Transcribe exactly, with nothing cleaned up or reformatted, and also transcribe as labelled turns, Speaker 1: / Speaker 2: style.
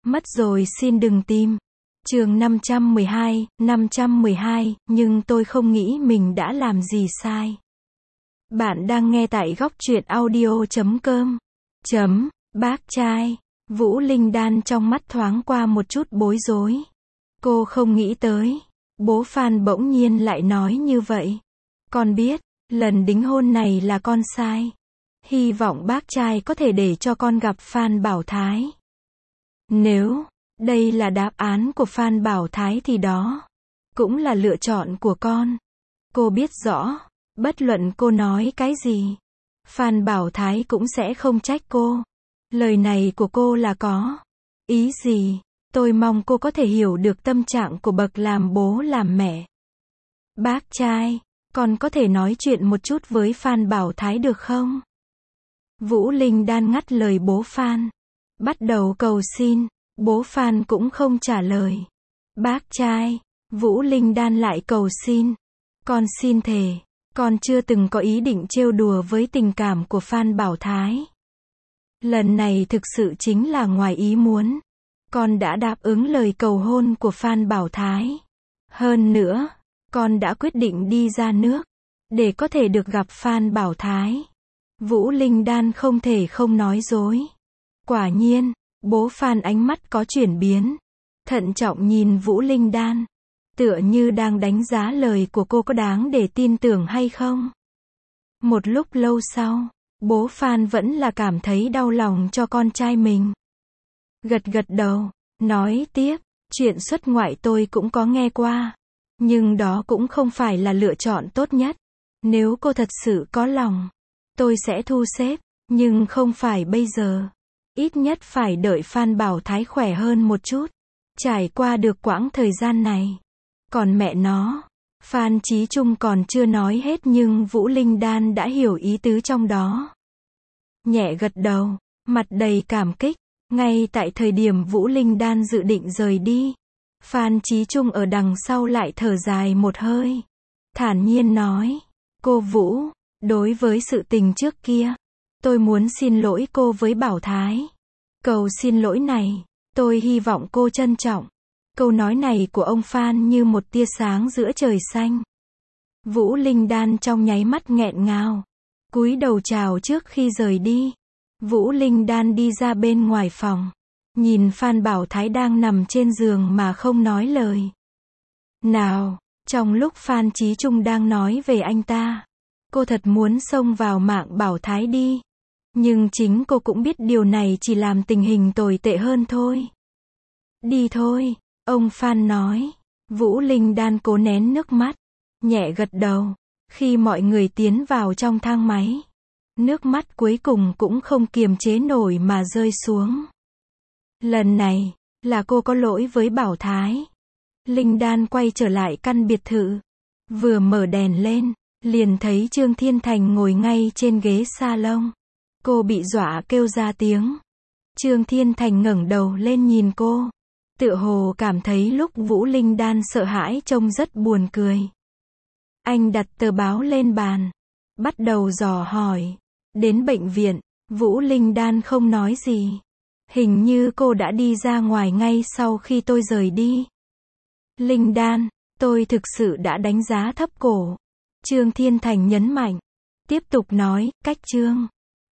Speaker 1: Mất rồi xin đừng tìm. Chương năm trăm mười hai, năm trăm mười hai, nhưng tôi không nghĩ mình đã làm gì sai. Bạn đang nghe tại góc truyện audio chấm com. Chấm, bác trai. Vũ Linh Đan trong mắt thoáng qua một chút bối rối. Cô không nghĩ tới, bố Phan bỗng nhiên lại nói như vậy. Con biết, lần đính hôn này là con sai. Hy vọng bác trai có thể để cho con gặp Phan Bảo Thái. Nếu đây là đáp án của Phan Bảo Thái thì đó cũng là lựa chọn của con. Cô biết rõ, bất luận cô nói cái gì, Phan Bảo Thái cũng sẽ không trách cô. Lời này của cô là có ý gì? Tôi mong cô có thể hiểu được tâm trạng của bậc làm bố làm mẹ. Bác trai, con có thể nói chuyện một chút với Phan Bảo Thái được không? Vũ Linh Đan ngắt lời bố Phan, bắt đầu cầu xin. Bố Phan cũng không trả lời. Bác trai, Vũ Linh Đan lại cầu xin. Con xin thề, con chưa từng có ý định trêu đùa với tình cảm của Phan Bảo Thái. Lần này thực sự chính là ngoài ý muốn. Con đã đáp ứng lời cầu hôn của Phan Bảo Thái. Hơn nữa, con đã quyết định đi ra nước để có thể được gặp Phan Bảo Thái. Vũ Linh Đan không thể không nói dối. Quả nhiên, bố Phan ánh mắt có chuyển biến, thận trọng nhìn Vũ Linh Đan, tựa như đang đánh giá lời của cô có đáng để tin tưởng hay không. Một lúc lâu sau, bố Phan vẫn là cảm thấy đau lòng cho con trai mình. Gật gật đầu, nói tiếp, chuyện xuất ngoại tôi cũng có nghe qua, nhưng đó cũng không phải là lựa chọn tốt nhất. Nếu cô thật sự có lòng, tôi sẽ thu xếp, nhưng không phải bây giờ. Ít nhất phải đợi Phan Bảo Thái khỏe hơn một chút, trải qua được quãng thời gian này. Còn mẹ nó, Phan Chí Trung còn chưa nói hết nhưng Vũ Linh Đan đã hiểu ý tứ trong đó. Nhẹ gật đầu, mặt đầy cảm kích. Ngay tại thời điểm Vũ Linh Đan dự định rời đi, Phan Chí Trung ở đằng sau lại thở dài một hơi, thản nhiên nói, cô Vũ, đối với sự tình trước kia, tôi muốn xin lỗi cô với Bảo Thái. Cầu xin lỗi này, tôi hy vọng cô trân trọng. Câu nói này của ông Phan như một tia sáng giữa trời xanh. Vũ Linh Đan trong nháy mắt nghẹn ngào, cúi đầu chào trước khi rời đi. Vũ Linh Đan đi ra bên ngoài phòng, nhìn Phan Bảo Thái đang nằm trên giường mà không nói lời nào. Trong lúc Phan Chí Trung đang nói về anh ta, cô thật muốn xông vào mạng Bảo Thái đi. Nhưng chính cô cũng biết điều này chỉ làm tình hình tồi tệ hơn thôi. Đi thôi, ông Phan nói. Vũ Linh Đan cố nén nước mắt, nhẹ gật đầu. Khi mọi người tiến vào trong thang máy, nước mắt cuối cùng cũng không kiềm chế nổi mà rơi xuống. Lần này, là cô có lỗi với Bảo Thái. Linh Đan quay trở lại căn biệt thự. Vừa mở đèn lên, liền thấy Trương Thiên Thành ngồi ngay trên ghế salon. Cô bị dọa kêu ra tiếng. Trương Thiên Thành ngẩng đầu lên nhìn cô, tựa hồ cảm thấy lúc Vũ Linh Đan sợ hãi trông rất buồn cười. Anh đặt tờ báo lên bàn, bắt đầu dò hỏi. Đến bệnh viện, Vũ Linh Đan không nói gì. Hình như cô đã đi ra ngoài ngay sau khi tôi rời đi. Linh Đan, tôi thực sự đã đánh giá thấp cổ. Trương Thiên Thành nhấn mạnh. Tiếp tục nói, cách Trương